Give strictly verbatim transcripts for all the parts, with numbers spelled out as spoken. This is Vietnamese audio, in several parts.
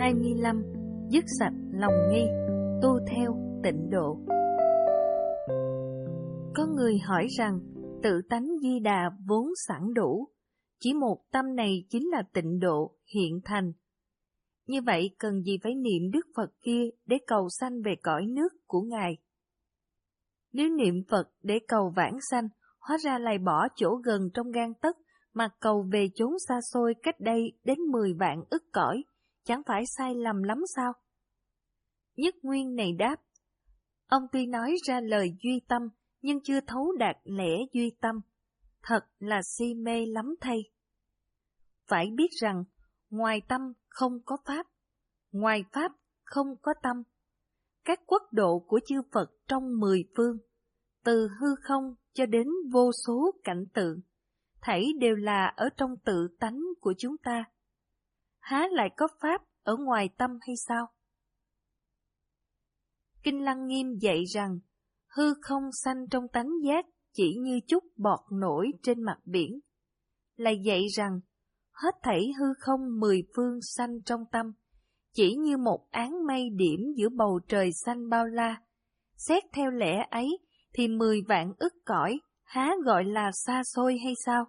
hai mươi lăm. Dứt sạch lòng nghi, tu theo tịnh độ. Có người hỏi rằng tự tánh Di Đà vốn sẵn đủ, chỉ một tâm này chính là tịnh độ hiện thành. Như vậy cần gì phải niệm Đức Phật kia để cầu sanh về cõi nước của Ngài? Nếu niệm Phật để cầu vãng sanh, hóa ra lại bỏ chỗ gần trong gang tấc mà cầu về chốn xa xôi cách đây đến mười vạn ức cõi, chẳng phải sai lầm lắm sao? Nhất Nguyên này đáp, ông tuy nói ra lời duy tâm, nhưng chưa thấu đạt lẽ duy tâm, thật là si mê lắm thay. Phải biết rằng, ngoài tâm không có pháp, ngoài pháp không có tâm. Các quốc độ của chư Phật trong mười phương, từ hư không cho đến vô số cảnh tượng, thảy đều là ở trong tự tánh của chúng ta. Há lại có pháp ở ngoài tâm hay sao? Kinh Lăng Nghiêm dạy rằng, hư không sanh trong tánh giác chỉ như chút bọt nổi trên mặt biển. Lại dạy rằng, hết thảy hư không mười phương sanh trong tâm, chỉ như một áng mây điểm giữa bầu trời xanh bao la. Xét theo lẽ ấy thì mười vạn ức cõi há gọi là xa xôi hay sao?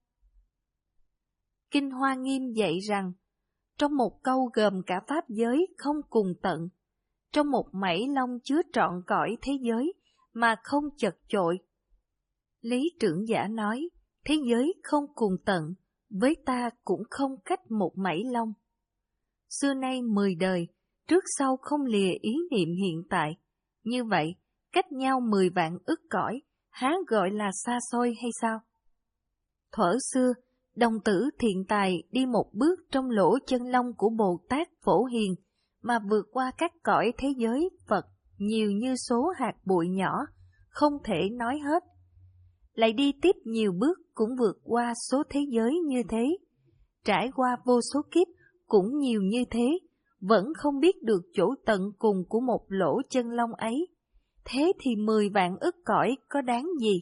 Kinh Hoa Nghiêm dạy rằng, trong một câu gồm cả pháp giới không cùng tận, trong một mảy lông chứa trọn cõi thế giới mà không chật chội. Lý Trưởng Giả nói, thế giới không cùng tận, với ta cũng không cách một mảy lông. Xưa nay mười đời, trước sau không lìa ý niệm hiện tại, như vậy, cách nhau mười vạn ức cõi, há gọi là xa xôi hay sao? Thuở xưa, đồng tử thiện tài đi một bước trong lỗ chân lông của Bồ Tát Phổ Hiền, mà vượt qua các cõi thế giới Phật nhiều như số hạt bụi nhỏ, không thể nói hết. Lại đi tiếp nhiều bước cũng vượt qua số thế giới như thế, trải qua vô số kiếp cũng nhiều như thế, vẫn không biết được chỗ tận cùng của một lỗ chân lông ấy. Thế thì mười vạn ức cõi có đáng gì?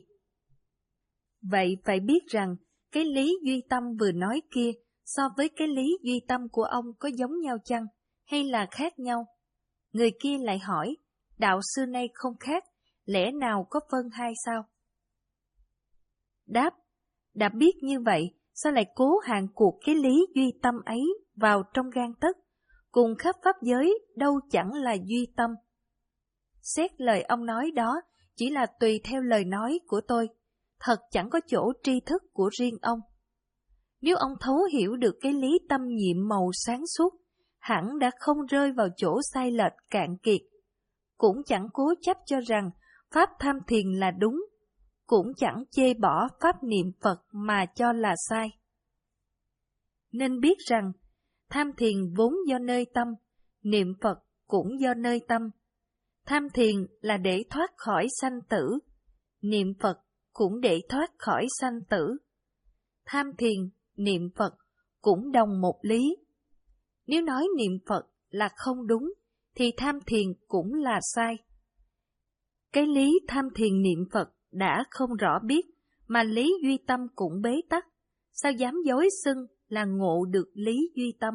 Vậy phải biết rằng, cái lý duy tâm vừa nói kia so với cái lý duy tâm của ông có giống nhau chăng, hay là khác nhau? Người kia lại hỏi, đạo xưa nay không khác, lẽ nào có phân hai sao? Đáp, đã biết như vậy, sao lại cố hạn cuộc cái lý duy tâm ấy vào trong gan tấc, cùng khắp pháp giới đâu chẳng là duy tâm. Xét lời ông nói đó chỉ là tùy theo lời nói của tôi, thật chẳng có chỗ tri thức của riêng ông. Nếu ông thấu hiểu được cái lý tâm nhiệm màu sáng suốt, hẳn đã không rơi vào chỗ sai lệch cạn kiệt, cũng chẳng cố chấp cho rằng pháp tham thiền là đúng, cũng chẳng chê bỏ pháp niệm Phật mà cho là sai. Nên biết rằng, tham thiền vốn do nơi tâm, niệm Phật cũng do nơi tâm. Tham thiền là để thoát khỏi sanh tử, niệm Phật cũng để thoát khỏi sanh tử. Tham thiền, niệm Phật cũng đồng một lý. Nếu nói niệm Phật là không đúng, thì tham thiền cũng là sai. Cái lý tham thiền niệm Phật đã không rõ biết, mà lý duy tâm cũng bế tắc, sao dám dối xưng là ngộ được lý duy tâm?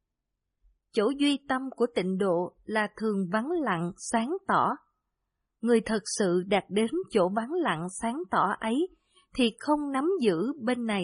Chỗ duy tâm của tịnh độ là thường vắng lặng sáng tỏ. Người thật sự đạt đến chỗ vắng lặng sáng tỏ ấy thì không nắm giữ bên này,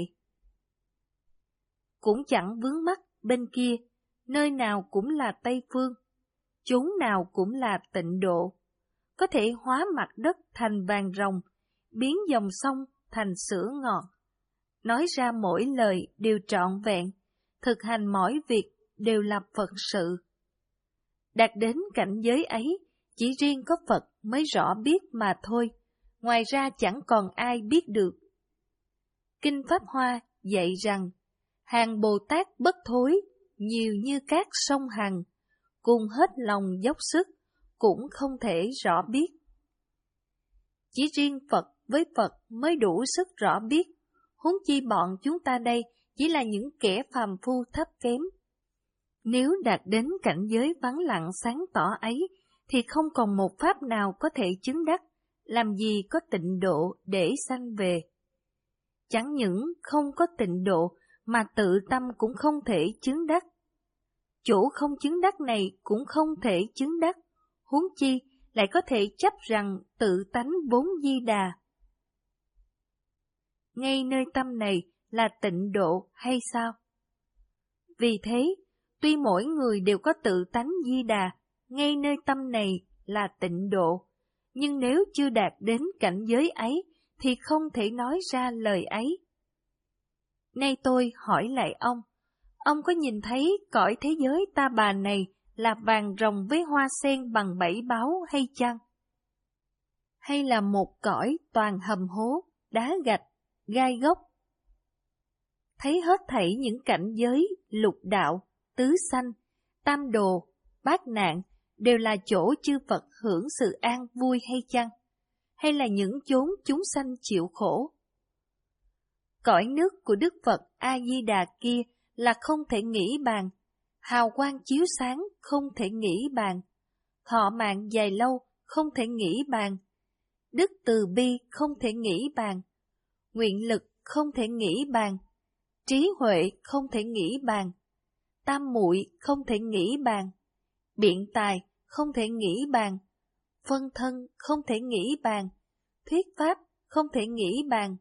cũng chẳng vướng mắc bên kia, nơi nào cũng là Tây Phương, chốn nào cũng là tịnh độ, có thể hóa mặt đất thành vàng ròng, biến dòng sông thành sữa ngọt, nói ra mỗi lời đều trọn vẹn, thực hành mỗi việc đều là Phật sự. Đạt đến cảnh giới ấy, chỉ riêng có Phật mới rõ biết mà thôi, ngoài ra chẳng còn ai biết được. Kinh Pháp Hoa dạy rằng, hàng Bồ Tát bất thối, nhiều như các sông Hằng, cùng hết lòng dốc sức, cũng không thể rõ biết. Chỉ riêng Phật với Phật mới đủ sức rõ biết, huống chi bọn chúng ta đây chỉ là những kẻ phàm phu thấp kém. Nếu đạt đến cảnh giới vắng lặng sáng tỏ ấy, thì không còn một pháp nào có thể chứng đắc, làm gì có tịnh độ để sanh về. Chẳng những không có tịnh độ, mà tự tâm cũng không thể chứng đắc. chỗ không chứng đắc này cũng không thể chứng đắc, huống chi lại có thể chấp rằng tự tánh vốn Di Đà. Ngay nơi tâm này là tịnh độ hay sao? Vì thế, tuy mỗi người đều có tự tánh Di Đà, ngay nơi tâm này là tịnh độ, nhưng nếu chưa đạt đến cảnh giới ấy thì không thể nói ra lời ấy. Nay tôi hỏi lại ông, ông có nhìn thấy cõi thế giới ta bà này là vàng rồng với hoa sen bằng bảy báu hay chăng? Hay là một cõi toàn hầm hố, đá gạch, gai góc? Thấy hết thảy những cảnh giới, lục đạo, tứ sanh, tam đồ, bát nạn đều là chỗ chư Phật hưởng sự an vui hay chăng? Hay là những chốn chúng sanh chịu khổ? Cõi nước của Đức Phật A-di-đà kia là không thể nghĩ bàn, hào quang chiếu sáng không thể nghĩ bàn, thọ mạng dài lâu không thể nghĩ bàn, đức từ bi không thể nghĩ bàn, nguyện lực không thể nghĩ bàn, trí huệ không thể nghĩ bàn, tam muội không thể nghĩ bàn, biện tài không thể nghĩ bàn, phân thân không thể nghĩ bàn, thuyết pháp không thể nghĩ bàn,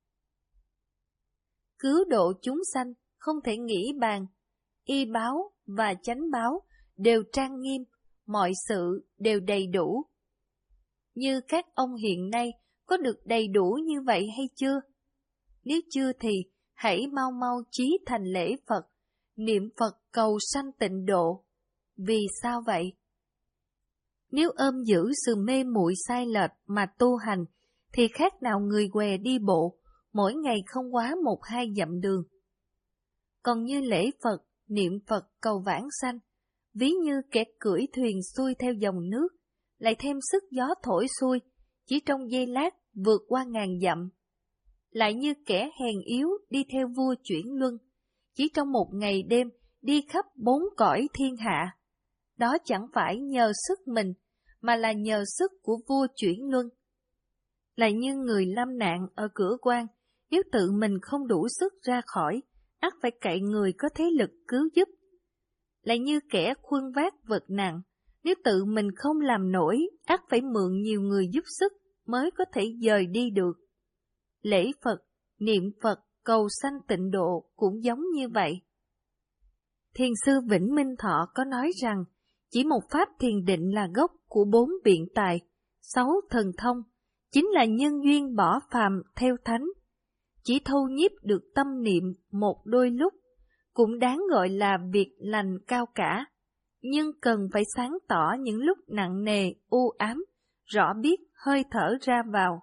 cứu độ chúng sanh không thể nghĩ bàn, y báo và chánh báo đều trang nghiêm, mọi sự đều đầy đủ. Như các ông hiện nay có được đầy đủ như vậy hay chưa? Nếu chưa thì hãy mau mau chí thành lễ Phật, niệm Phật cầu sanh tịnh độ. Vì sao vậy? Nếu ôm giữ sự mê muội sai lệch mà tu hành, thì khác nào người què đi bộ, mỗi ngày không quá một hai dặm đường. Còn như lễ Phật, niệm Phật cầu vãng sanh, ví như kẻ cưỡi thuyền xuôi theo dòng nước, lại thêm sức gió thổi xuôi, chỉ trong giây lát vượt qua ngàn dặm. Lại như kẻ hèn yếu đi theo vua chuyển luân, chỉ trong một ngày đêm đi khắp bốn cõi thiên hạ. Đó chẳng phải nhờ sức mình, mà là nhờ sức của vua chuyển luân. Lại như người lâm nạn ở cửa quan, nếu tự mình không đủ sức ra khỏi, ắt phải cậy người có thế lực cứu giúp. Lại như kẻ khuân vác vật nặng, nếu tự mình không làm nổi, ắt phải mượn nhiều người giúp sức mới có thể dời đi được. Lễ Phật, niệm Phật, cầu sanh tịnh độ cũng giống như vậy. Thiền sư Vĩnh Minh Thọ có nói rằng, chỉ một pháp thiền định là gốc của bốn biện tài, sáu thần thông, chính là nhân duyên bỏ phàm theo thánh. Chỉ thâu nhiếp được tâm niệm một đôi lúc, cũng đáng gọi là việc lành cao cả, nhưng cần phải sáng tỏ những lúc nặng nề, u ám, rõ biết hơi thở ra vào.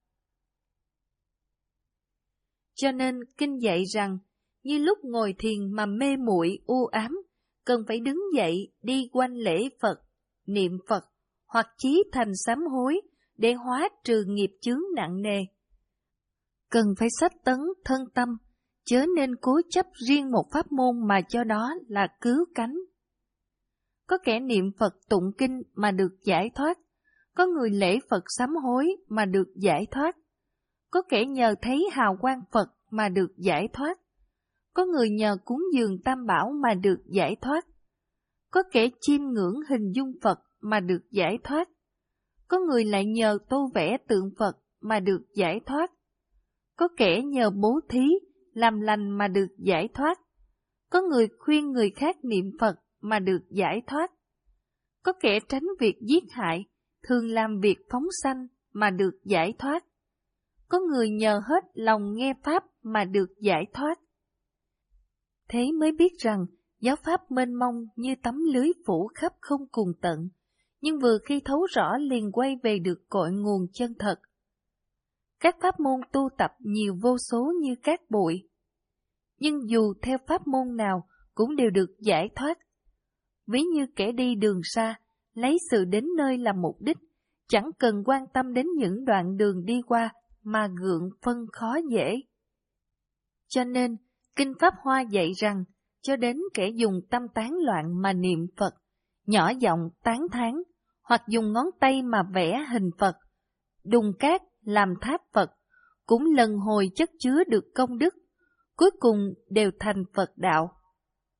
Cho nên kinh dạy rằng, như lúc ngồi thiền mà mê muội u ám, cần phải đứng dậy đi quanh lễ Phật, niệm Phật, hoặc chí thành sám hối để hóa trừ nghiệp chướng nặng nề. Cần phải sách tấn thân tâm, chớ nên cố chấp riêng một pháp môn mà cho đó là cứu cánh. Có kẻ niệm Phật tụng kinh mà được giải thoát, có người lễ Phật sám hối mà được giải thoát, có kẻ nhờ thấy hào quang Phật mà được giải thoát, có người nhờ cúng dường Tam Bảo mà được giải thoát, có kẻ chiêm ngưỡng hình dung Phật mà được giải thoát, có người lại nhờ tô vẽ tượng Phật mà được giải thoát, có kẻ nhờ bố thí, làm lành mà được giải thoát, có người khuyên người khác niệm Phật mà được giải thoát, có kẻ tránh việc giết hại, thường làm việc phóng sanh mà được giải thoát, có người nhờ hết lòng nghe Pháp mà được giải thoát. Thế mới biết rằng giáo Pháp mênh mông như tấm lưới phủ khắp không cùng tận, nhưng vừa khi thấu rõ liền quay về được cội nguồn chân thật. Các pháp môn tu tập nhiều vô số như cát bụi, nhưng dù theo pháp môn nào cũng đều được giải thoát. Ví như kẻ đi đường xa, lấy sự đến nơi làm mục đích, chẳng cần quan tâm đến những đoạn đường đi qua mà gượng phân khó dễ. Cho nên, Kinh Pháp Hoa dạy rằng, cho đến kẻ dùng tâm tán loạn mà niệm Phật, nhỏ giọng tán thán, hoặc dùng ngón tay mà vẽ hình Phật, đùng cát làm tháp Phật, cũng lần hồi chất chứa được công đức, cuối cùng đều thành Phật đạo.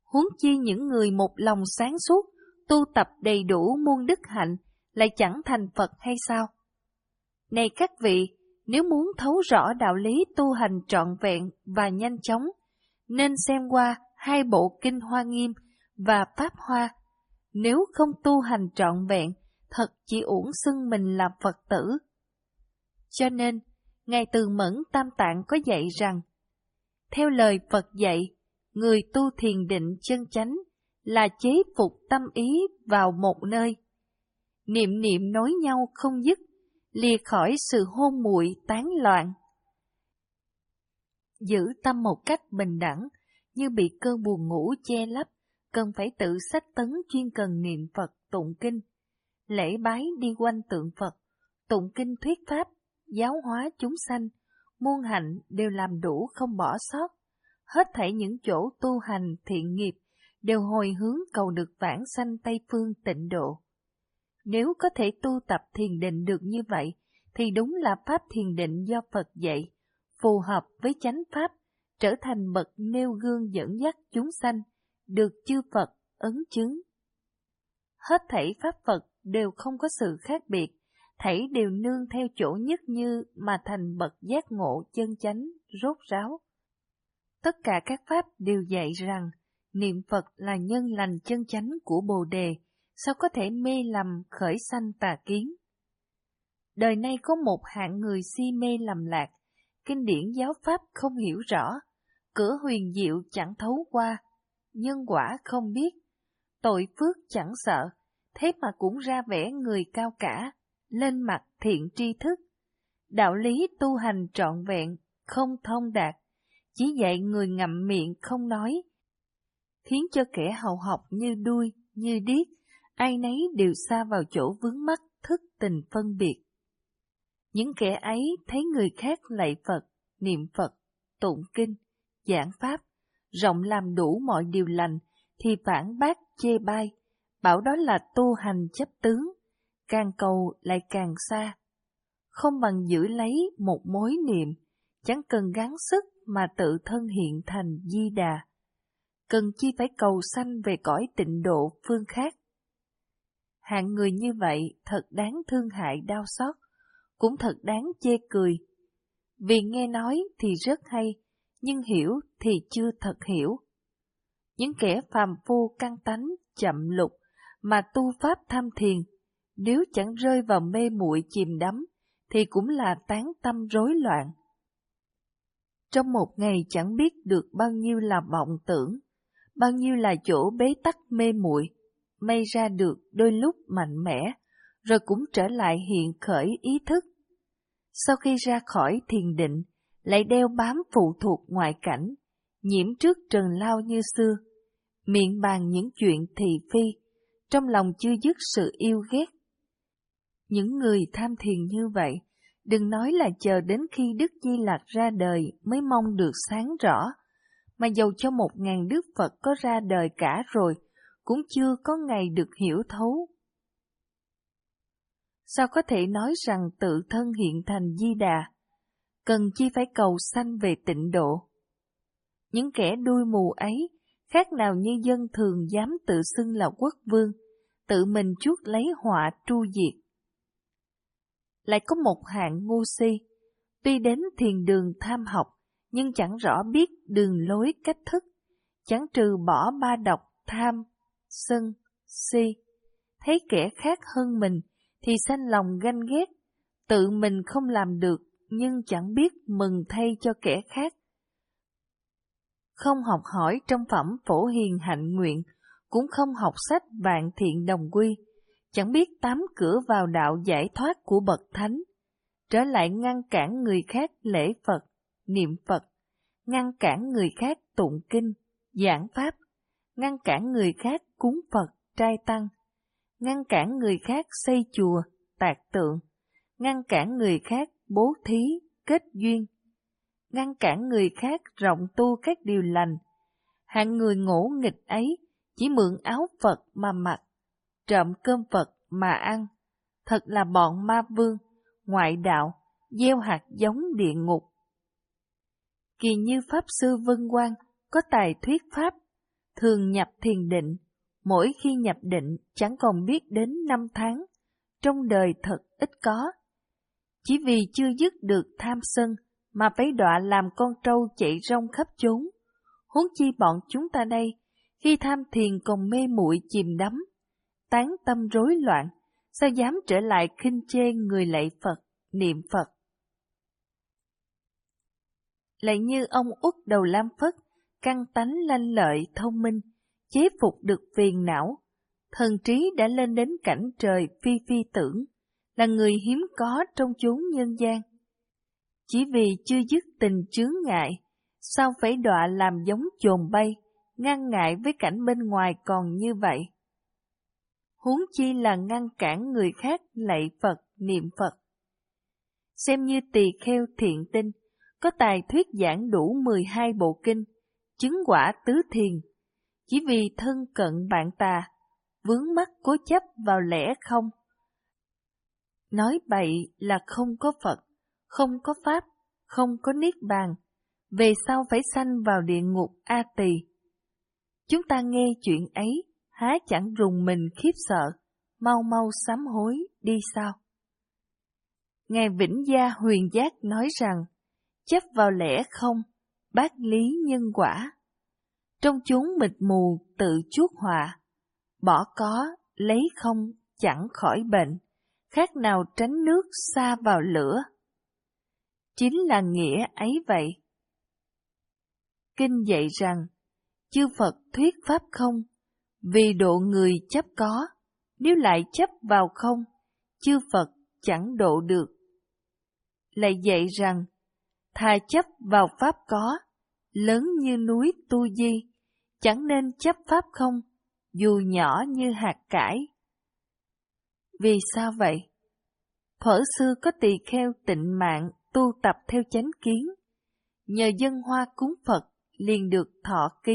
Huống chi những người một lòng sáng suốt, tu tập đầy đủ muôn đức hạnh, lại chẳng thành Phật hay sao? Này các vị, nếu muốn thấu rõ đạo lý tu hành trọn vẹn và nhanh chóng, nên xem qua hai bộ Kinh Hoa Nghiêm và Pháp Hoa. Nếu không tu hành trọn vẹn, thật chỉ uổng xưng mình là Phật tử. Cho nên, Ngài Từ Mẫn Tam Tạng có dạy rằng, theo lời Phật dạy, người tu thiền định chân chánh là chế phục tâm ý vào một nơi. Niệm niệm nối nhau không dứt, lìa khỏi sự hôn muội tán loạn. Giữ tâm một cách bình đẳng, như bị cơn buồn ngủ che lấp, cần phải tự sách tấn chuyên cần niệm Phật tụng kinh, lễ bái đi quanh tượng Phật, tụng kinh thuyết pháp, giáo hóa chúng sanh, muôn hạnh đều làm đủ không bỏ sót. Hết thảy những chỗ tu hành thiện nghiệp đều hồi hướng cầu được vãng sanh Tây Phương tịnh độ. Nếu có thể tu tập thiền định được như vậy, thì đúng là pháp thiền định do Phật dạy, phù hợp với chánh pháp, trở thành bậc nêu gương dẫn dắt chúng sanh, được chư Phật ấn chứng. Hết thảy pháp Phật đều không có sự khác biệt, thảy đều nương theo chỗ nhất như mà thành bậc giác ngộ chân chánh, rốt ráo. Tất cả các pháp đều dạy rằng, niệm Phật là nhân lành chân chánh của Bồ Đề, sao có thể mê lầm khởi sanh tà kiến. Đời nay có một hạng người si mê lầm lạc, kinh điển giáo pháp không hiểu rõ, cửa huyền diệu chẳng thấu qua, nhân quả không biết, tội phước chẳng sợ, thế mà cũng ra vẻ người cao cả, lên mặt thiện tri thức. Đạo lý tu hành trọn vẹn, không thông đạt, chỉ dạy người ngậm miệng không nói, khiến cho kẻ hầu học như đuôi, như điếc, ai nấy đều sa vào chỗ vướng mắc thức tình phân biệt. Những kẻ ấy thấy người khác lạy Phật, niệm Phật, tụng kinh, giảng pháp, rộng làm đủ mọi điều lành, thì phản bác chê bai, bảo đó là tu hành chấp tướng, càng cầu lại càng xa. Không bằng giữ lấy một mối niệm, chẳng cần gắng sức mà tự thân hiện thành Di Đà. Cần chi phải cầu sanh về cõi tịnh độ phương khác. Hạng người như vậy thật đáng thương hại đau xót, cũng thật đáng chê cười. Vì nghe nói thì rất hay, nhưng hiểu thì chưa thật hiểu. Những kẻ phàm phu căn tánh, chậm lục, mà tu pháp tham thiền, nếu chẳng rơi vào mê muội chìm đắm, thì cũng là tán tâm rối loạn. Trong một ngày chẳng biết được bao nhiêu là vọng tưởng, bao nhiêu là chỗ bế tắc mê muội, may ra được đôi lúc mạnh mẽ, rồi cũng trở lại hiện khởi ý thức. Sau khi ra khỏi thiền định, lại đeo bám phụ thuộc ngoại cảnh, nhiễm trước trần lao như xưa, miệng bàn những chuyện thị phi, trong lòng chưa dứt sự yêu ghét. Những người tham thiền như vậy, đừng nói là chờ đến khi Đức Di Lặc ra đời mới mong được sáng rõ, mà dầu cho một ngàn Đức Phật có ra đời cả rồi, cũng chưa có ngày được hiểu thấu. Sao có thể nói rằng tự thân hiện thành Di Đà, cần chi phải cầu sanh về tịnh độ? Những kẻ đuôi mù ấy, khác nào như dân thường dám tự xưng là quốc vương, tự mình chuốc lấy họa tru diệt. Lại có một hạng ngu si, tuy đến thiền đường tham học, nhưng chẳng rõ biết đường lối cách thức, chẳng trừ bỏ ba độc tham, sân, si, thấy kẻ khác hơn mình thì sanh lòng ganh ghét, tự mình không làm được nhưng chẳng biết mừng thay cho kẻ khác. Không học hỏi trong phẩm Phổ Hiền Hạnh Nguyện, cũng không học sách Vạn Thiện Đồng Quy, chẳng biết tám cửa vào đạo giải thoát của bậc thánh, trở lại ngăn cản người khác lễ Phật, niệm Phật, ngăn cản người khác tụng kinh, giảng pháp, ngăn cản người khác cúng Phật, trai tăng, ngăn cản người khác xây chùa, tạc tượng, ngăn cản người khác bố thí, kết duyên, ngăn cản người khác rộng tu các điều lành. Hạng người ngỗ nghịch ấy chỉ mượn áo Phật mà mặc, trộm cơm Phật mà ăn, thật là bọn ma vương, ngoại đạo, gieo hạt giống địa ngục. Kỳ như Pháp Sư Vân Quang có tài thuyết Pháp, thường nhập thiền định, mỗi khi nhập định chẳng còn biết đến năm tháng, trong đời thật ít có. Chỉ vì chưa dứt được tham sân mà phải đọa làm con trâu chạy rong khắp chốn. Huống chi bọn chúng ta đây, khi tham thiền còn mê muội chìm đắm, tán tâm rối loạn, sao dám trở lại khinh chê người lạy Phật, niệm Phật. Lại như ông Uất Đầu Lam Phất, căn tánh lanh lợi, thông minh, chế phục được phiền não, thần trí đã lên đến cảnh trời phi phi tưởng, là người hiếm có trong chốn nhân gian. Chỉ vì chưa dứt tình chướng ngại, sao phải đọa làm giống chồn bay, ngăn ngại với cảnh bên ngoài còn như vậy. Huống chi là ngăn cản người khác lạy Phật, niệm Phật. Xem như tỳ kheo thiện tinh, có tài thuyết giảng đủ mười hai bộ kinh, chứng quả tứ thiền, chỉ vì thân cận bạn tà, vướng mắc cố chấp vào lẽ không. Nói bậy là không có Phật, không có Pháp, không có Niết Bàn, về sau phải sanh vào địa ngục A Tỳ. Chúng ta nghe chuyện ấy, há chẳng rùng mình khiếp sợ, mau mau sám hối đi sao? Ngài Vĩnh Gia Huyền Giác nói rằng, chấp vào lẽ không, bác lý nhân quả. Trong chốn mịt mù tự chuốc họa, bỏ có, lấy không, chẳng khỏi bệnh, khác nào tránh nước xa vào lửa. Chính là nghĩa ấy vậy. Kinh dạy rằng, chư Phật thuyết pháp không, vì độ người chấp có, nếu lại chấp vào không, chư Phật chẳng độ được. Lại dạy rằng, thà chấp vào pháp có, lớn như núi Tu Di, chẳng nên chấp pháp không, dù nhỏ như hạt cải. Vì sao vậy? Thuở xưa có tỳ kheo tịnh mạng tu tập theo chánh kiến, nhờ dân hoa cúng Phật liền được thọ ký.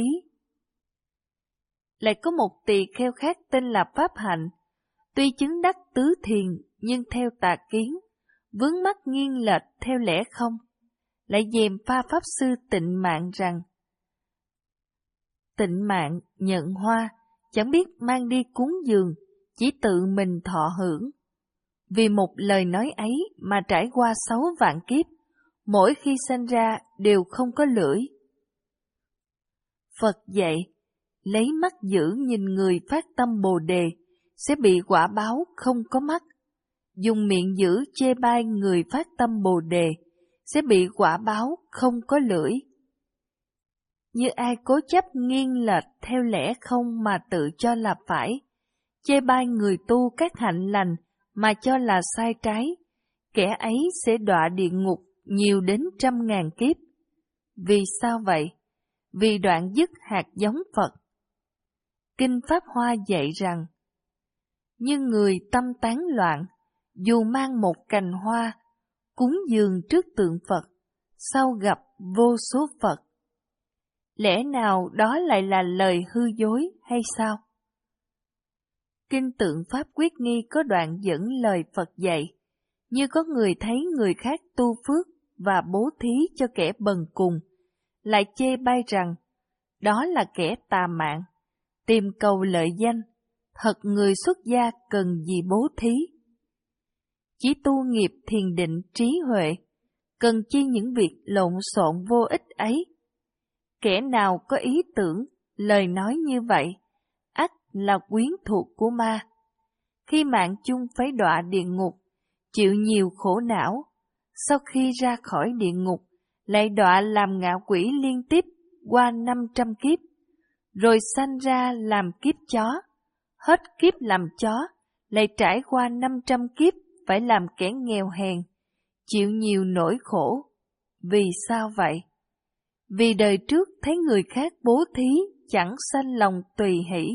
Lại có một tỳ kheo khác tên là Pháp Hạnh, tuy chứng đắc tứ thiền nhưng theo tà kiến, vướng mắc nghiêng lệch theo lẽ không, lại dèm pha Pháp Sư Tịnh Mạng rằng, Tịnh Mạng nhận hoa, chẳng biết mang đi cúng dường, chỉ tự mình thọ hưởng. Vì một lời nói ấy mà trải qua sáu vạn kiếp, mỗi khi sanh ra đều không có lưỡi. Phật dạy, lấy mắt dữ nhìn người phát tâm Bồ Đề, sẽ bị quả báo không có mắt. Dùng miệng dữ chê bai người phát tâm Bồ Đề, sẽ bị quả báo không có lưỡi. Như ai cố chấp nghiêng lệch theo lẽ không mà tự cho là phải, chê bai người tu các hạnh lành mà cho là sai trái, kẻ ấy sẽ đọa địa ngục nhiều đến trăm ngàn kiếp. Vì sao vậy? Vì đoạn dứt hạt giống Phật. Kinh Pháp Hoa dạy rằng, như người tâm tán loạn, dù mang một cành hoa, cúng dường trước tượng Phật, sau gặp vô số Phật. Lẽ nào đó lại là lời hư dối hay sao? Kinh Tượng Pháp Quyết Nghi có đoạn dẫn lời Phật dạy, như có người thấy người khác tu phước và bố thí cho kẻ bần cùng, lại chê bai rằng, đó là kẻ tà mạng, tìm cầu lợi danh, thật người xuất gia cần gì bố thí. Chỉ tu nghiệp thiền định trí huệ, cần chi những việc lộn xộn vô ích ấy. Kẻ nào có ý tưởng, lời nói như vậy, ắt là quyến thuộc của ma. Khi mạng chung phải đọa địa ngục, chịu nhiều khổ não, sau khi ra khỏi địa ngục, lại đọa làm ngạ quỷ liên tiếp qua năm trăm kiếp, rồi sanh ra làm kiếp chó, hết kiếp làm chó, lại trải qua năm trăm kiếp phải làm kẻ nghèo hèn, chịu nhiều nỗi khổ. Vì sao vậy? Vì đời trước thấy người khác bố thí chẳng sanh lòng tùy hỷ.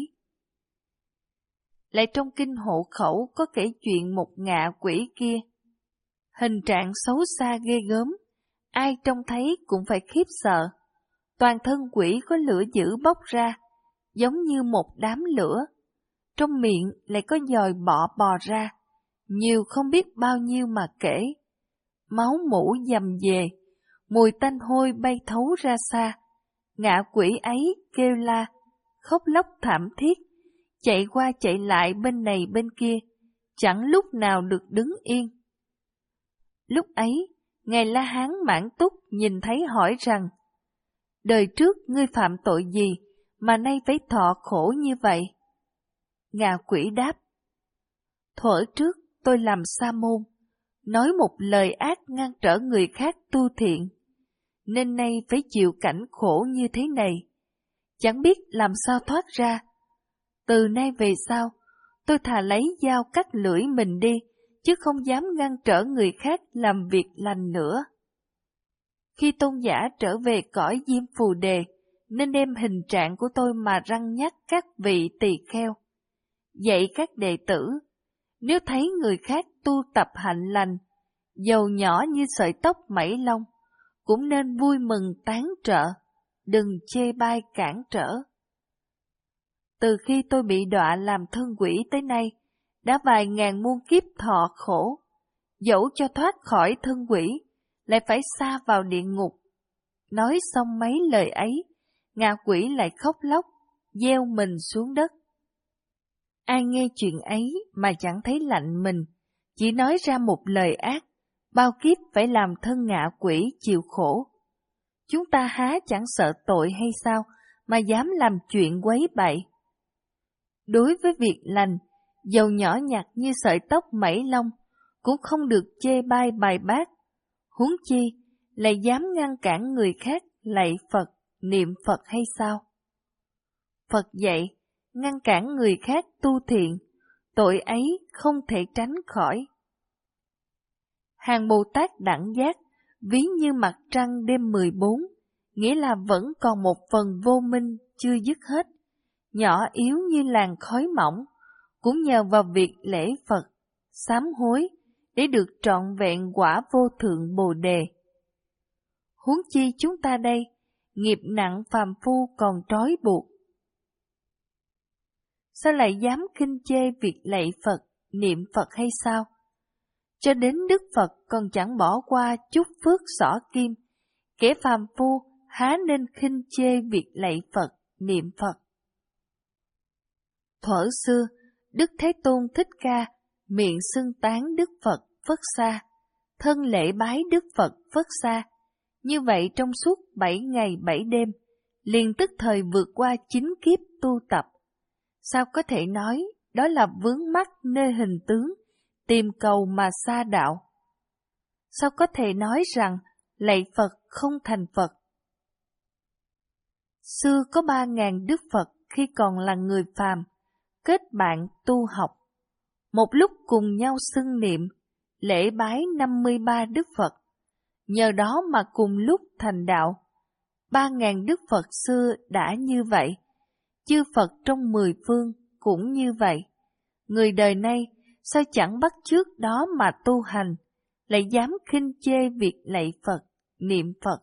Lại trong kinh Hộ Khẩu có kể chuyện một ngạ quỷ kia. Hình trạng xấu xa ghê gớm, ai trông thấy cũng phải khiếp sợ. Toàn thân quỷ có lửa dữ bốc ra, giống như một đám lửa. Trong miệng lại có dòi bọ bò ra, nhiều không biết bao nhiêu mà kể. Máu mủ dầm về, mùi tanh hôi bay thấu ra xa. Ngạ quỷ ấy kêu la, khóc lóc thảm thiết, chạy qua chạy lại bên này bên kia, chẳng lúc nào được đứng yên. Lúc ấy, Ngài La Hán Mãn Túc nhìn thấy hỏi rằng, đời trước ngươi phạm tội gì mà nay phải thọ khổ như vậy? Ngạ quỷ đáp, thuở trước tôi làm sa môn, nói một lời ác ngăn trở người khác tu thiện, nên nay phải chịu cảnh khổ như thế này, chẳng biết làm sao thoát ra. Từ nay về sau, tôi thà lấy dao cắt lưỡi mình đi, chứ không dám ngăn trở người khác làm việc lành nữa. Khi tôn giả trở về cõi Diêm Phù Đề, nên đem hình trạng của tôi mà răn nhắc các vị tỳ kheo, dạy các đệ tử, nếu thấy người khác tu tập hạnh lành, dầu nhỏ như sợi tóc mảy lông, cũng nên vui mừng tán trợ, đừng chê bai cản trở. Từ khi tôi bị đọa làm thân quỷ tới nay, đã vài ngàn muôn kiếp thọ khổ, dẫu cho thoát khỏi thân quỷ, lại phải sa vào địa ngục. Nói xong mấy lời ấy, ngạ quỷ lại khóc lóc, gieo mình xuống đất. Ai nghe chuyện ấy mà chẳng thấy lạnh mình, chỉ nói ra một lời ác, bao kiếp phải làm thân ngạ quỷ chịu khổ. Chúng ta há chẳng sợ tội hay sao, mà dám làm chuyện quấy bậy. Đối với việc lành, dầu nhỏ nhặt như sợi tóc mảy lông, cũng không được chê bai bài bác. Huống chi, lại dám ngăn cản người khác lạy Phật, niệm Phật hay sao? Phật dạy, ngăn cản người khác tu thiện, tội ấy không thể tránh khỏi. Hàng Bồ Tát đẳng giác, ví như mặt trăng đêm mười bốn, nghĩa là vẫn còn một phần vô minh chưa dứt hết, nhỏ yếu như làn khói mỏng, cũng nhờ vào việc lễ Phật, sám hối, để được trọn vẹn quả vô thượng Bồ Đề. Huống chi chúng ta đây, nghiệp nặng phàm phu còn trói buộc. Sao lại dám khinh chê việc lạy Phật, niệm Phật hay sao? Cho đến Đức Phật còn chẳng bỏ qua chút phước xỏ kim, kẻ phàm phu há nên khinh chê việc lạy Phật, niệm Phật. Thuở xưa, Đức Thế Tôn Thích Ca miệng xưng tán Đức Phật Phất Xa, thân lễ bái Đức Phật Phất Xa. Như vậy trong suốt bảy ngày bảy đêm, liền tức thời vượt qua chín kiếp tu tập. Sao có thể nói đó là vướng mắc nơi hình tướng, tìm cầu mà xa đạo? Sao có thể nói rằng lạy Phật không thành Phật? Xưa có ba ngàn Đức Phật khi còn là người phàm, kết bạn tu học. Một lúc cùng nhau xưng niệm, lễ bái năm mươi ba Đức Phật. Nhờ đó mà cùng lúc thành đạo. Ba ngàn Đức Phật xưa đã như vậy, chư Phật trong mười phương cũng như vậy. Người đời nay sao chẳng bắt chước đó mà tu hành, lại dám khinh chê việc lạy Phật, niệm Phật.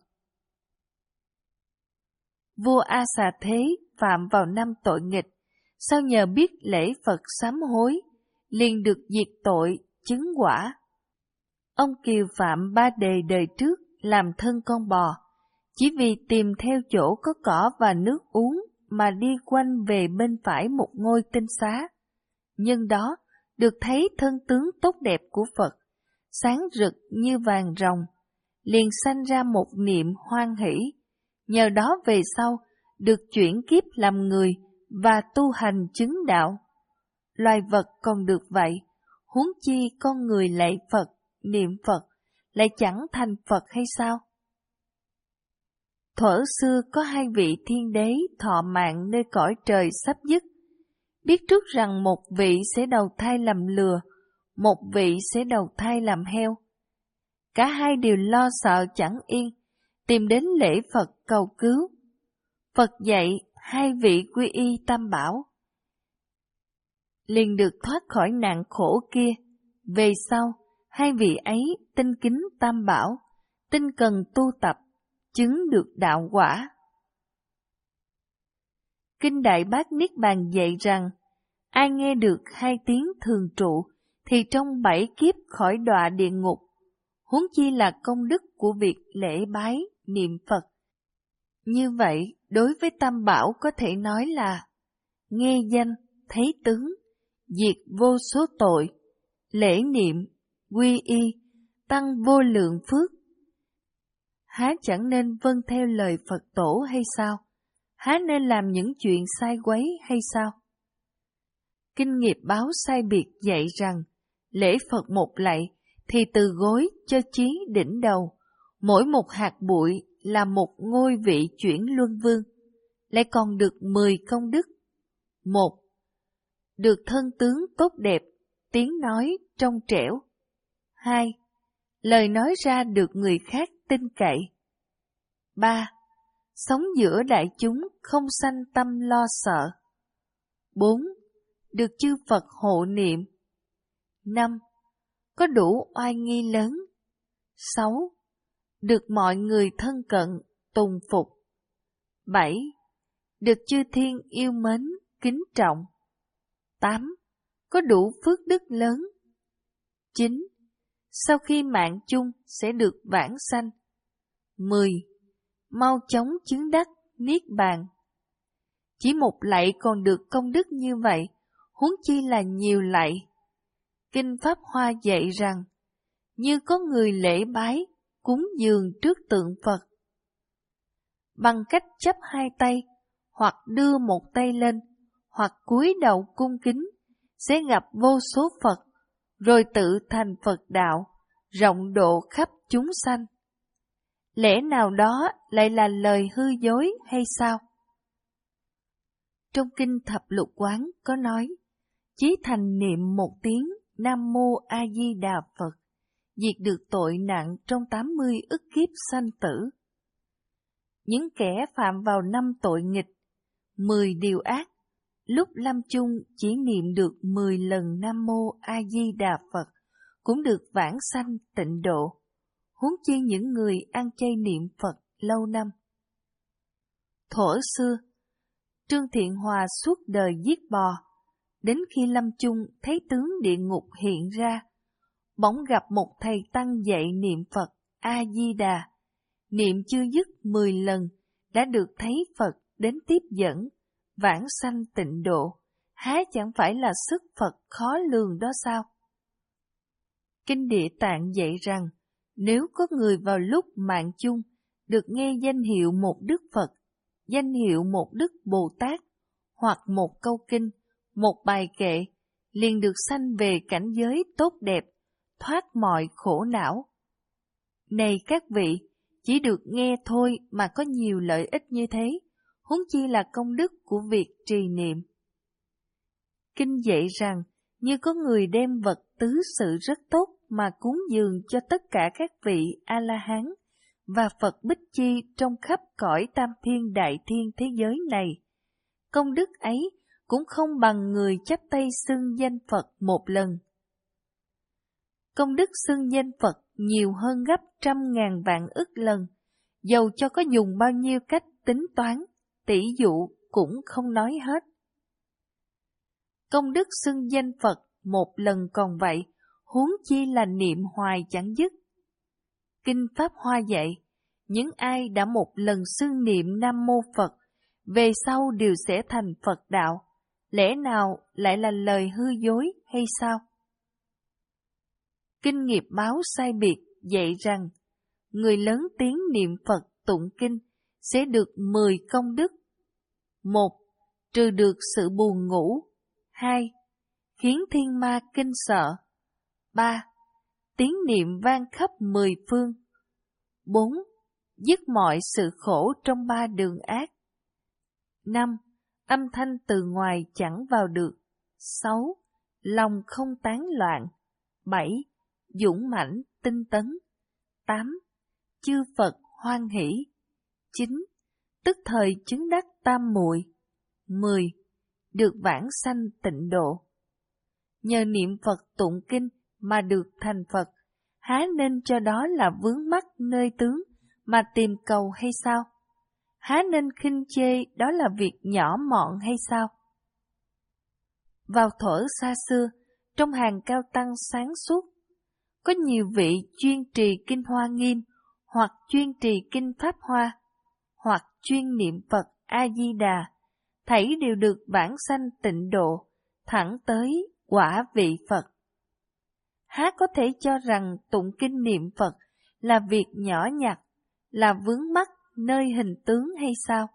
Vua A Xà Thế phạm vào năm tội nghịch, sao nhờ biết lễ Phật sám hối, liền được diệt tội, chứng quả. Ông Kiều Phạm Ba Đề đời trước làm thân con bò, chỉ vì tìm theo chỗ có cỏ và nước uống mà đi quanh về bên phải một ngôi tinh xá. Nhưng đó, được thấy thân tướng tốt đẹp của Phật, sáng rực như vàng ròng, liền sanh ra một niệm hoan hỷ. Nhờ đó về sau, được chuyển kiếp làm người và tu hành chứng đạo. Loài vật còn được vậy, huống chi con người lạy Phật, niệm Phật, lại chẳng thành Phật hay sao? Thuở xưa có hai vị thiên đế thọ mạng nơi cõi trời sắp dứt, biết trước rằng một vị sẽ đầu thai làm lừa, một vị sẽ đầu thai làm heo. Cả hai đều lo sợ chẳng yên, tìm đến lễ Phật cầu cứu. Phật dạy hai vị quy y Tam Bảo, liền được thoát khỏi nạn khổ kia. Về sau, hai vị ấy tinh kính Tam Bảo, tinh cần tu tập, chứng được đạo quả. Kinh Đại Bát Niết Bàn dạy rằng, ai nghe được hai tiếng thường trụ, thì trong bảy kiếp khỏi đọa địa ngục, huống chi là công đức của việc lễ bái, niệm Phật. Như vậy, đối với Tam Bảo có thể nói là nghe danh, thấy tướng, diệt vô số tội, lễ niệm, quy y, tăng vô lượng phước. Há chẳng nên vâng theo lời Phật tổ hay sao? Há nên làm những chuyện sai quấy hay sao? Kinh Nghiệp Báo sai biệt dạy rằng, lễ Phật một lạy thì từ gối cho chí đỉnh đầu, mỗi một hạt bụi là một ngôi vị chuyển luân vương, lại còn được mười công đức. Một, được thân tướng tốt đẹp, tiếng nói trong trẻo. Hai, lời nói ra được người khác tin cậy. Ba, sống giữa đại chúng không sanh tâm lo sợ. Bốn, được chư Phật hộ niệm. Năm, có đủ oai nghi lớn. Sáu, được mọi người thân cận, tùng phục. Bảy, được chư thiên yêu mến, kính trọng. Tám, có đủ phước đức lớn. Chín, sau khi mạng chung sẽ được vãng sanh. Mười, mau chóng chứng đắc niết bàn. Chỉ một lạy còn được công đức như vậy, huống chi là nhiều lạy. Kinh Pháp Hoa dạy rằng, như có người lễ bái, cúng dường trước tượng Phật, bằng cách chắp hai tay, hoặc đưa một tay lên, hoặc cúi đầu cung kính, sẽ gặp vô số Phật, rồi tự thành Phật đạo, rộng độ khắp chúng sanh. Lẽ nào đó lại là lời hư dối hay sao? Trong Kinh Thập Lục Quán có nói, chí thành niệm một tiếng Nam Mô A Di Đà Phật, diệt được tội nặng trong tám mươi ức kiếp sanh tử. Những kẻ phạm vào năm tội nghịch, mười điều ác, lúc lâm chung chỉ niệm được mười lần Nam Mô A Di Đà Phật, cũng được vãng sanh tịnh độ, huống chi những người ăn chay niệm Phật lâu năm. Thuở xưa, Trương Thiện Hòa suốt đời giết bò, đến khi lâm chung thấy tướng địa ngục hiện ra, bỗng gặp một thầy tăng dạy niệm Phật A Di Đà, niệm chưa dứt mười lần đã được thấy Phật đến tiếp dẫn, vãng sanh tịnh độ, há chẳng phải là sức Phật khó lường đó sao? Kinh Địa Tạng dạy rằng, nếu có người vào lúc mạng chung được nghe danh hiệu một Đức Phật, danh hiệu một Đức Bồ Tát, hoặc một câu kinh, một bài kệ, liền được sanh về cảnh giới tốt đẹp, thoát mọi khổ não. Này các vị, chỉ được nghe thôi mà có nhiều lợi ích như thế, huống chi là công đức của việc trì niệm. Kinh dạy rằng, như có người đem vật tứ sự rất tốt mà cúng dường cho tất cả các vị A-la-hán và Phật Bích Chi trong khắp cõi Tam Thiên Đại Thiên thế giới này, công đức ấy cũng không bằng người chắp tay xưng danh Phật một lần. Công đức xưng danh Phật nhiều hơn gấp trăm ngàn vạn ức lần, dầu cho có dùng bao nhiêu cách tính toán, tỷ dụ cũng không nói hết. Công đức xưng danh Phật một lần còn vậy, huống chi là niệm hoài chẳng dứt. Kinh Pháp Hoa dạy, những ai đã một lần xưng niệm Nam Mô Phật, về sau đều sẽ thành Phật đạo, lẽ nào lại là lời hư dối hay sao? Kinh Nghiệp Báo sai biệt dạy rằng, người lớn tiếng niệm Phật tụng kinh sẽ được mười công đức. Một, trừ được sự buồn ngủ. Hai, khiến thiên ma kinh sợ. Ba, tiếng niệm vang khắp mười phương. Bốn, dứt mọi sự khổ trong ba đường ác. Năm, âm thanh từ ngoài chẳng vào được. Sáu, lòng không tán loạn. Bảy, dũng mãnh tinh tấn. Tám, chư Phật hoan hỷ. Chín, tức thời chứng đắc tam muội. Mười, được vãng sanh tịnh độ. Nhờ niệm Phật tụng kinh mà được thành Phật, há nên cho đó là vướng mắc nơi tướng mà tìm cầu hay sao? Há nên khinh chê đó là việc nhỏ mọn hay sao? Vào thuở xa xưa, trong hàng cao tăng sáng suốt, có nhiều vị chuyên trì kinh Hoa Nghiêm, hoặc chuyên trì kinh Pháp Hoa, hoặc chuyên niệm Phật A-di-đà, thảy đều được vãng sanh tịnh độ, thẳng tới quả vị Phật. Há có thể cho rằng tụng kinh niệm Phật là việc nhỏ nhặt, là vướng mắc nơi hình tướng hay sao?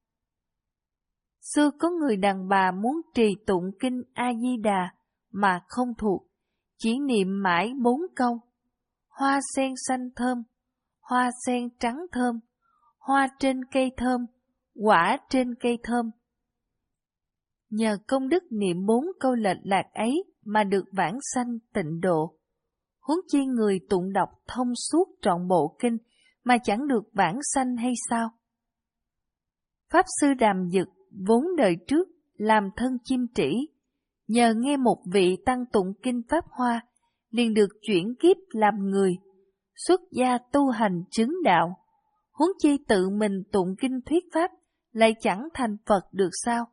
Xưa có người đàn bà muốn trì tụng kinh A-di-đà mà không thuộc, chỉ niệm mãi bốn câu: hoa sen xanh thơm, hoa sen trắng thơm, hoa trên cây thơm, quả trên cây thơm. Nhờ công đức niệm bốn câu lệch lạc ấy mà được vãng sanh tịnh độ. Huống chi người tụng đọc thông suốt trọn bộ kinh mà chẳng được vãng sanh hay sao? Pháp sư Đàm Dực vốn đời trước làm thân chim trĩ, nhờ nghe một vị tăng tụng kinh Pháp Hoa, liền được chuyển kiếp làm người, xuất gia tu hành chứng đạo. Huống chi tự mình tụng kinh thuyết Pháp, lại chẳng thành Phật được sao?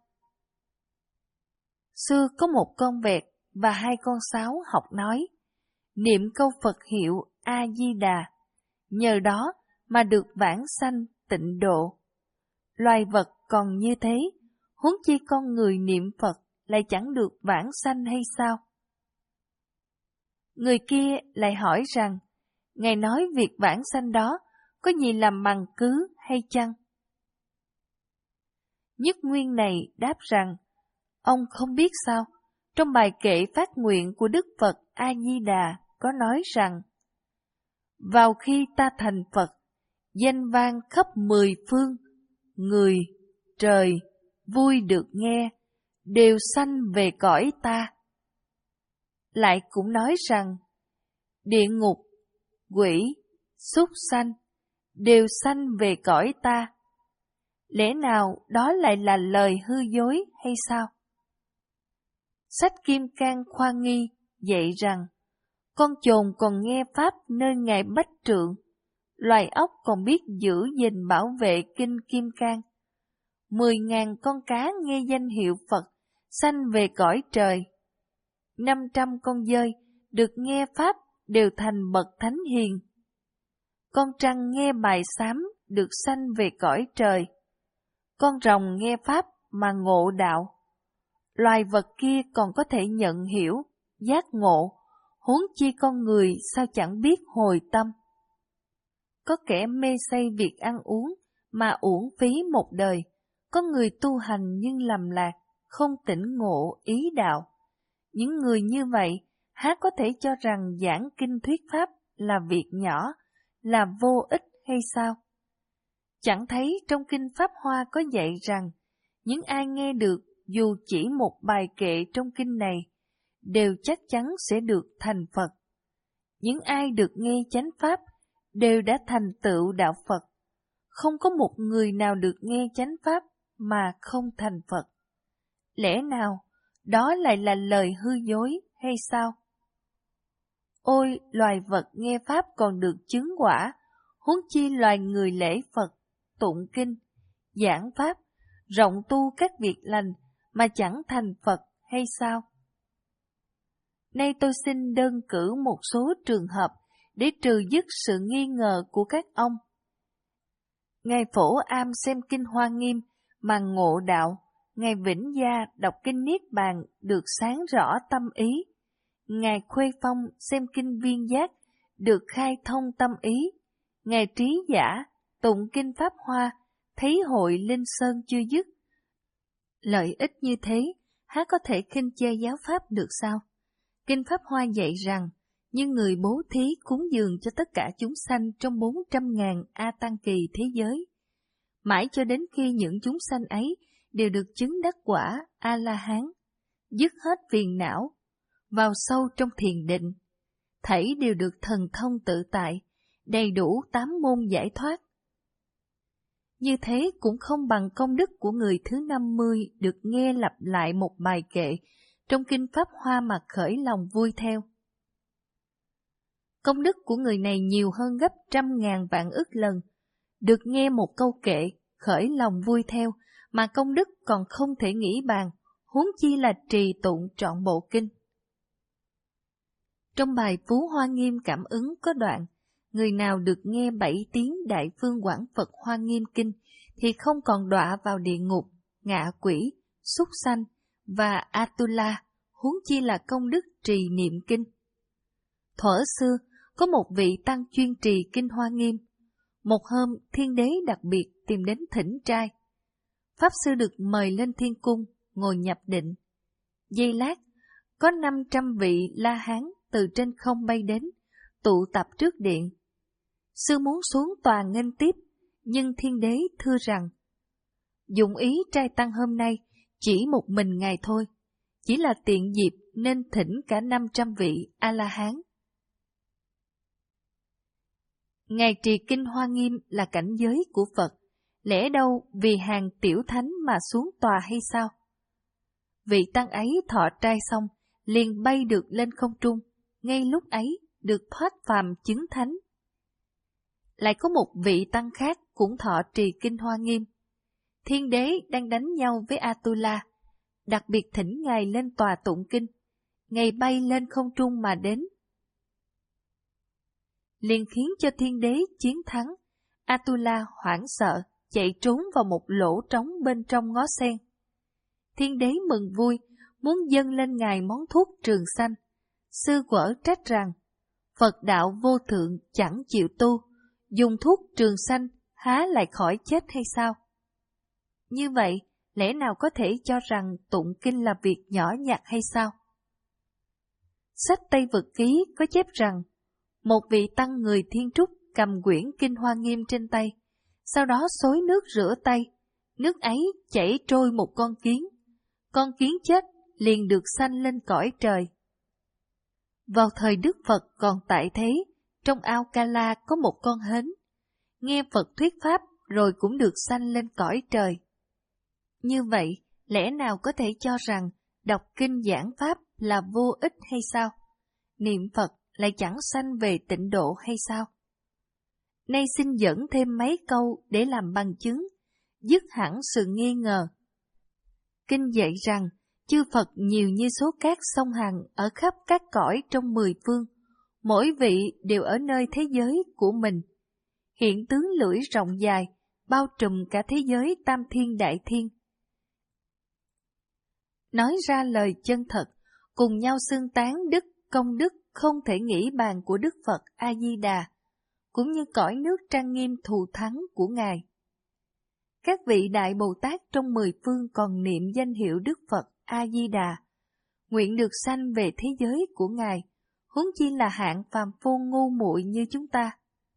Xưa có một con vẹt và hai con sáo học nói, niệm câu Phật hiệu A-di-đà, nhờ đó mà được vãng sanh tịnh độ. Loài vật còn như thế, huống chi con người niệm Phật lại chẳng được vãng sanh hay sao? Người kia lại hỏi rằng, Ngài nói việc vãng sanh đó có gì làm bằng cứ hay chăng? Nhất Nguyên này đáp rằng, ông không biết sao, trong bài kệ phát nguyện của Đức Phật A-di-đà có nói rằng, vào khi ta thành Phật, danh vang khắp mười phương, người, trời, vui được nghe, đều sanh về cõi ta. Lại cũng nói rằng, địa ngục, quỷ, súc sanh, đều sanh về cõi ta. Lẽ nào đó lại là lời hư dối hay sao? Sách Kim Cang Khoa Nghi dạy rằng, con chồn còn nghe Pháp nơi Ngài Bách Trượng, loài ốc còn biết giữ gìn bảo vệ kinh Kim Cang. Mười ngàn con cá nghe danh hiệu Phật, sanh về cõi trời. Năm trăm con dơi được nghe Pháp đều thành bậc thánh hiền. Con trăng nghe bài sám được sanh về cõi trời. Con rồng nghe Pháp mà ngộ đạo. Loài vật kia còn có thể nhận hiểu, giác ngộ, huống chi con người sao chẳng biết hồi tâm. Có kẻ mê say việc ăn uống mà uổng phí một đời, có người tu hành nhưng lầm lạc, không tỉnh ngộ ý đạo. Những người như vậy, há có thể cho rằng giảng kinh thuyết Pháp là việc nhỏ, là vô ích hay sao? Chẳng thấy trong kinh Pháp Hoa có dạy rằng, những ai nghe được dù chỉ một bài kệ trong kinh này, đều chắc chắn sẽ được thành Phật. Những ai được nghe chánh Pháp, đều đã thành tựu đạo Phật. Không có một người nào được nghe chánh Pháp mà không thành Phật. Lẽ nào đó lại là lời hư dối hay sao? Ôi, loài vật nghe Pháp còn được chứng quả, huống chi loài người lễ Phật, tụng kinh, giảng Pháp, rộng tu các việc lành mà chẳng thành Phật hay sao? Nay tôi xin đơn cử một số trường hợp để trừ dứt sự nghi ngờ của các ông. Ngài Phổ Am xem kinh Hoa Nghiêm mà ngộ đạo, Ngài Vĩnh Gia đọc kinh Niết Bàn được sáng rõ tâm ý, Ngài Khuê Phong xem kinh Viên Giác được khai thông tâm ý, Ngài Trí Giả tụng kinh Pháp Hoa thấy hội linh sơn chưa dứt. Lợi ích như thế, há có thể khinh chê giáo Pháp được sao? Kinh Pháp Hoa dạy rằng, như người bố thí cúng dường cho tất cả chúng sanh trong bốn trăm ngàn A Tăng kỳ thế giới, mãi cho đến khi những chúng sanh ấy đều được chứng đắc quả A-la-hán, dứt hết phiền não, vào sâu trong thiền định, thảy đều được thần thông tự tại, đầy đủ tám môn giải thoát. Như thế cũng không bằng công đức của người thứ năm mươi được nghe lặp lại một bài kệ trong kinh Pháp Hoa mà khởi lòng vui theo. Công đức của người này nhiều hơn gấp trăm ngàn vạn ức lần, được nghe một câu kệ, khởi lòng vui theo, mà công đức còn không thể nghĩ bàn, huống chi là trì tụng trọn bộ kinh. Trong bài Phú Hoa Nghiêm Cảm ứng có đoạn, Người nào được nghe bảy tiếng Đại Phương Quảng Phật Hoa Nghiêm Kinh thì không còn đọa vào địa ngục, ngạ quỷ, súc sanh và Atula, huống chi là công đức trì niệm kinh. Thuở xưa, có một vị tăng chuyên trì kinh Hoa Nghiêm. Một hôm, thiên đế đặc biệt tìm đến thỉnh trai. Pháp sư được mời lên thiên cung, ngồi nhập định. Giây lát, có năm trăm vị La Hán từ trên không bay đến, tụ tập trước điện. Sư muốn xuống tòa nghênh tiếp, nhưng thiên đế thưa rằng, dụng ý trai tăng hôm nay chỉ một mình ngài thôi, chỉ là tiện dịp nên thỉnh cả năm trăm vị A-la-hán. Ngài trì kinh Hoa Nghiêm là cảnh giới của Phật, lẽ đâu vì hàng tiểu thánh mà xuống tòa hay sao? Vị tăng ấy thọ trai xong, liền bay được lên không trung, ngay lúc ấy được thoát phàm chứng thánh. Lại có một vị tăng khác cũng thọ trì kinh Hoa Nghiêm. Thiên đế đang đánh nhau với Atula, đặc biệt thỉnh ngài lên tòa tụng kinh. Ngài bay lên không trung mà đến, liền khiến cho thiên đế chiến thắng. Atula hoảng sợ, chạy trốn vào một lỗ trống bên trong ngó sen. Thiên đế mừng vui, muốn dâng lên ngài món thuốc trường sanh. Sư quở trách rằng, Phật đạo vô thượng chẳng chịu tu, dùng thuốc trường sanh há lại khỏi chết hay sao? Như vậy, lẽ nào có thể cho rằng tụng kinh là việc nhỏ nhặt hay sao? Sách Tây Vực Ký có chép rằng, một vị tăng người Thiên Trúc cầm quyển kinh Hoa Nghiêm trên tay, sau đó xối nước rửa tay, nước ấy chảy trôi một con kiến. Con kiến chết liền được sanh lên cõi trời. Vào thời Đức Phật còn tại thế, trong ao Ca-la có một con hến, nghe Phật thuyết pháp rồi cũng được sanh lên cõi trời. Như vậy, lẽ nào có thể cho rằng đọc kinh giảng pháp là vô ích hay sao? Niệm Phật lại chẳng sanh về tịnh độ hay sao? Nay xin dẫn thêm mấy câu để làm bằng chứng, dứt hẳn sự nghi ngờ. Kinh dạy rằng, chư Phật nhiều như số cát sông Hằng ở khắp các cõi trong mười phương, mỗi vị đều ở nơi thế giới của mình. Hiện tướng lưỡi rộng dài, bao trùm cả thế giới tam thiên đại thiên. Nói ra lời chân thật, cùng nhau xưng tán đức, công đức không thể nghĩ bàn của Đức Phật A-di-đà, cũng như cõi nước trang nghiêm thù thắng của Ngài. Các vị Đại Bồ Tát trong mười phương còn niệm danh hiệu Đức Phật A-di-đà, nguyện được sanh về thế giới của Ngài, huống chi là hạng phàm phu ngu muội như chúng ta.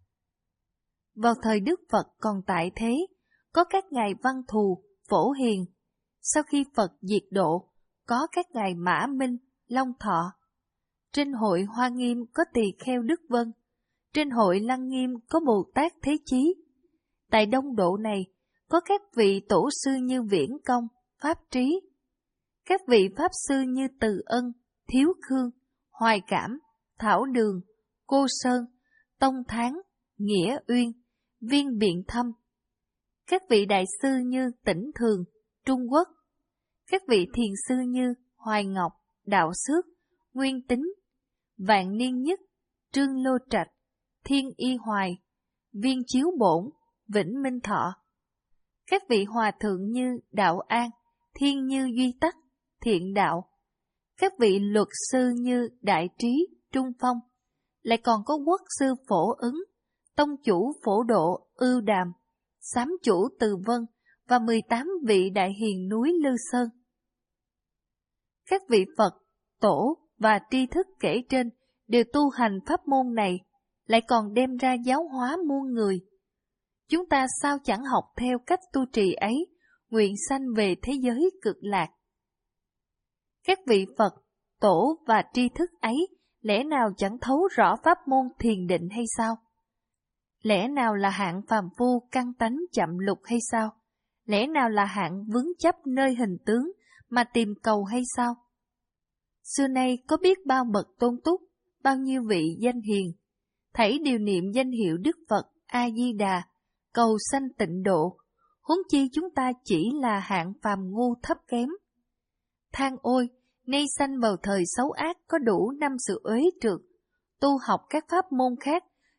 Vào thời Đức Phật còn tại thế, có các ngài Văn Thù, Phổ Hiền. Sau khi Phật diệt độ, có các ngài Mã Minh, Long Thọ. Trên hội Hoa Nghiêm có Tỳ Kheo Đức Vân, trên hội Lăng Nghiêm có Bồ Tát Thế Chí. Tại Đông Độ này, có các vị tổ sư như Viễn Công, Pháp Trí, các vị Pháp sư như Từ Ân, Thiếu Khương, Hoài Cảm, Thảo Đường, Cô Sơn, Tông Tháng, Nghĩa Uyên, Viên Biện Thâm, các vị đại sư như Tĩnh Thường, Trung Quốc, các vị thiền sư như Hoài Ngọc, Đạo Xước, Nguyên Tính, Vạn Niên Nhất, Trương Lô Trạch, Thiên Y Hoài, Viên Chiếu Bổn, Vĩnh Minh Thọ, các vị hòa thượng như Đạo An, Thiên Như Duy Tắc, Thiện Đạo, các vị luật sư như Đại Trí, Trung Phong, lại còn có quốc sư Phổ Ứng, tông chủ Phổ Độ, Ưu Đàm, sám chủ Từ Vân và mười tám vị đại hiền núi Lư Sơn. Các vị Phật, Tổ và tri thức kể trên đều tu hành pháp môn này, lại còn đem ra giáo hóa muôn người. Chúng ta sao chẳng học theo cách tu trì ấy, nguyện sanh về thế giới cực lạc. Các vị Phật, Tổ và tri thức ấy lẽ nào chẳng thấu rõ pháp môn thiền định hay sao? Lẽ nào là hạng phàm phu căn tánh chậm lục hay sao? Lẽ nào là hạng vướng chấp nơi hình tướng mà tìm cầu hay sao? Xưa nay có biết bao bậc tôn túc, bao nhiêu vị danh hiền, thảy đều niệm danh hiệu Đức Phật A-di-đà, cầu sanh tịnh độ, huống chi chúng ta chỉ là hạng phàm ngu thấp kém. Than ôi, nay sanh vào thời xấu ác có đủ năm sự uế trượt, tu học các pháp môn khác,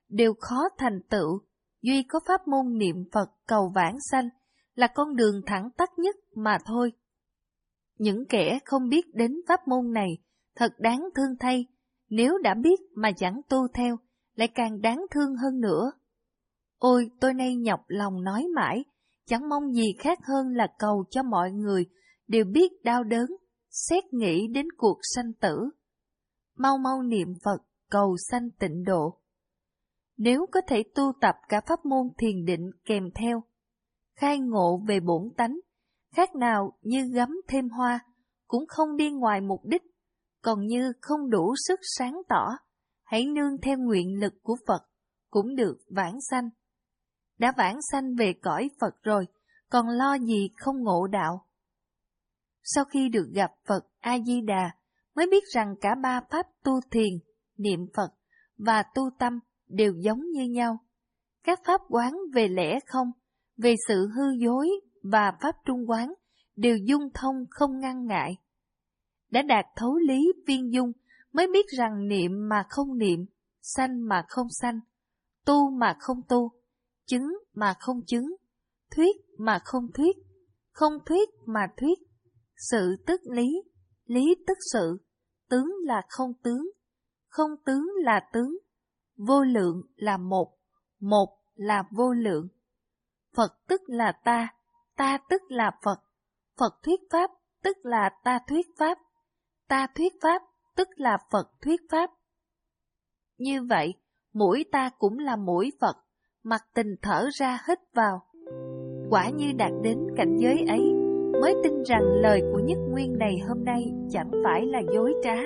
đều khó thành tựu, duy có pháp môn niệm Phật cầu vãng sanh là con đường thẳng tắp nhất mà thôi. Những kẻ không biết đến pháp môn này thật đáng thương thay, nếu đã biết mà chẳng tu theo, lại càng đáng thương hơn nữa. Ôi, tôi nay nhọc lòng nói mãi, chẳng mong gì khác hơn là cầu cho mọi người đều biết đau đớn, xét nghĩ đến cuộc sanh tử. Mau mau niệm Phật, cầu sanh tịnh độ. Nếu có thể tu tập cả pháp môn thiền định kèm theo, khai ngộ về bổn tánh, khác nào như gấm thêm hoa, cũng không đi ngoài mục đích, còn như không đủ sức sáng tỏ, hãy nương theo nguyện lực của Phật, cũng được vãng sanh. Đã vãng sanh về cõi Phật rồi, còn lo gì không ngộ đạo. Sau khi được gặp Phật A-di-đà, mới biết rằng cả ba pháp tu thiền, niệm Phật và tu tâm đều giống như nhau. Các pháp quán về lẽ không, về sự hư dối và pháp trung quán đều dung thông không ngăn ngại. Đã đạt thấu lý viên dung, mới biết rằng niệm mà không niệm, sanh mà không sanh, tu mà không tu, chứng mà không chứng, thuyết mà không thuyết, không thuyết mà thuyết, sự tức lý, lý tức sự, tướng là không tướng, không tướng là tướng, vô lượng là một, một là vô lượng. Phật tức là ta, ta tức là Phật, Phật thuyết pháp tức là ta thuyết pháp, ta thuyết pháp tức là Phật thuyết pháp. Như vậy, mũi ta cũng là mũi Phật, mặc tình thở ra hít vào. Quả như đạt đến cảnh giới ấy, mới tin rằng lời của Nhất Nguyên này hôm nay chẳng phải là dối trá.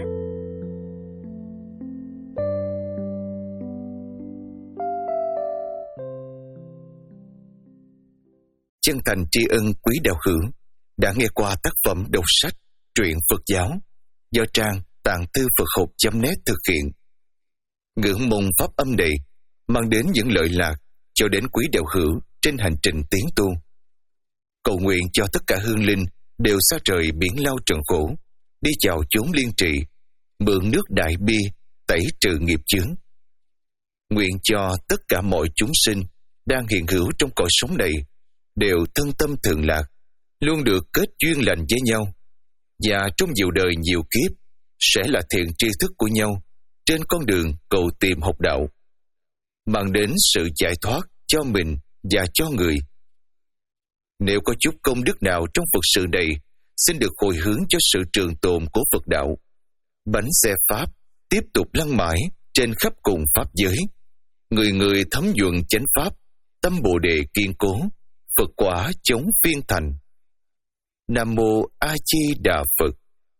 Chân thành tri ân quý đạo hữu đã nghe qua tác phẩm đọc sách truyện Phật giáo do trang tạng thư Phật học chấm net thực hiện. Ngưỡng mong pháp âm này mang đến những lợi lạc cho đến quý đạo hữu trên hành trình tiến tu. Cầu nguyện cho tất cả hương linh đều xa trời biển lao trần khổ, đi chào chốn liên trị, mượn nước đại bi tẩy trừ nghiệp chướng. Nguyện cho tất cả mọi chúng sinh đang hiện hữu trong cõi sống này đều thân tâm thường lạc, luôn được kết duyên lành với nhau, và trong nhiều đời nhiều kiếp sẽ là thiện tri thức của nhau trên con đường cầu tìm học đạo, mang đến sự giải thoát cho mình và cho người. Nếu có chút công đức nào trong Phật sự này, xin được hồi hướng cho sự trường tồn của Phật đạo. Bánh xe Pháp tiếp tục lăn mãi trên khắp cùng Pháp giới. Người người thấm nhuận chánh Pháp, tâm Bồ Đề kiên cố, Phật quả chống phiên thành. Nam Mô A Di Đà Phật.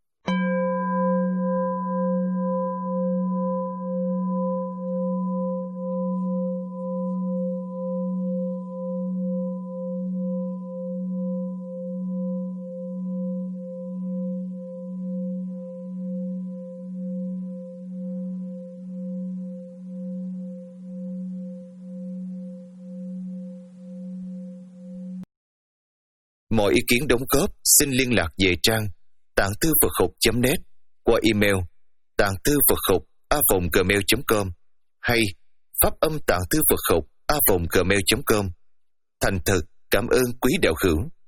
Mọi ý kiến đóng góp xin liên lạc về trang tạng thư Phật học chấm net qua email tạng thư Phật học a còng gmail chấm com hay pháp âm tạng thư Phật học a còng gmail chấm com. Thành thật cảm ơn quý đạo hữu.